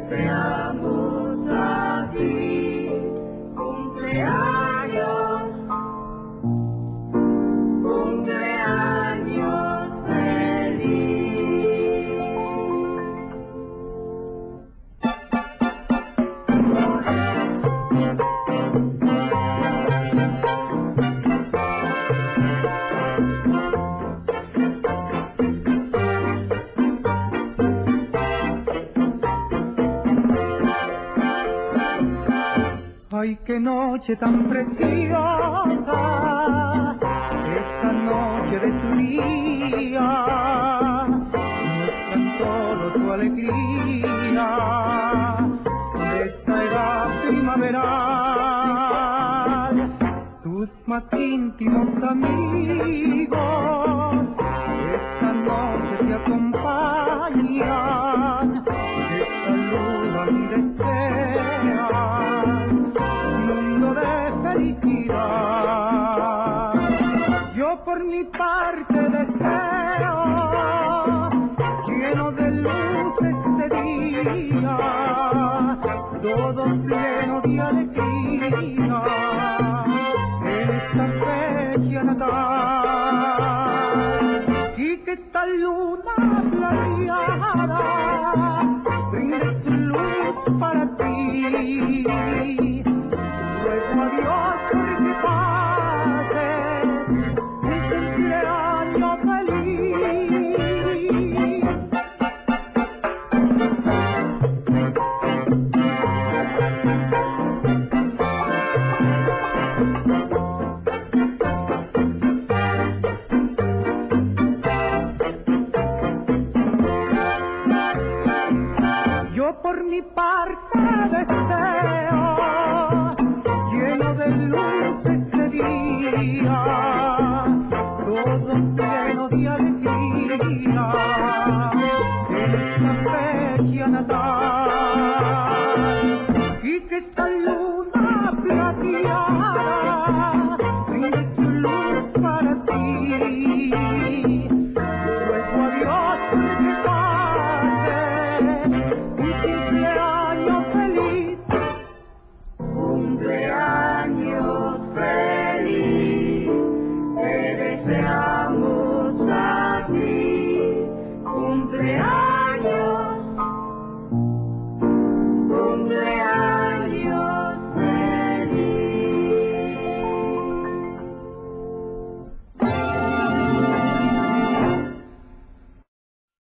deseamos a ti cumpleaños, cumpleaños feliz. Ay, qué noche tan preciosa, esta noche de tu día, muestran todo su alegría, de esta edad primaveral. Tus más íntimos amigos, esta noche te acompañan, te saludan y desean mundo de felicidad. Yo por mi parte deseo, lleno de luz este día, todo pleno de alegría, esta fecha natal, y que esta luna plateada brinde su luz para ti. Ruego a Dios porque pases un cumpleaños feliz. Yo por mi parte deseo, lleno de luz este día, todo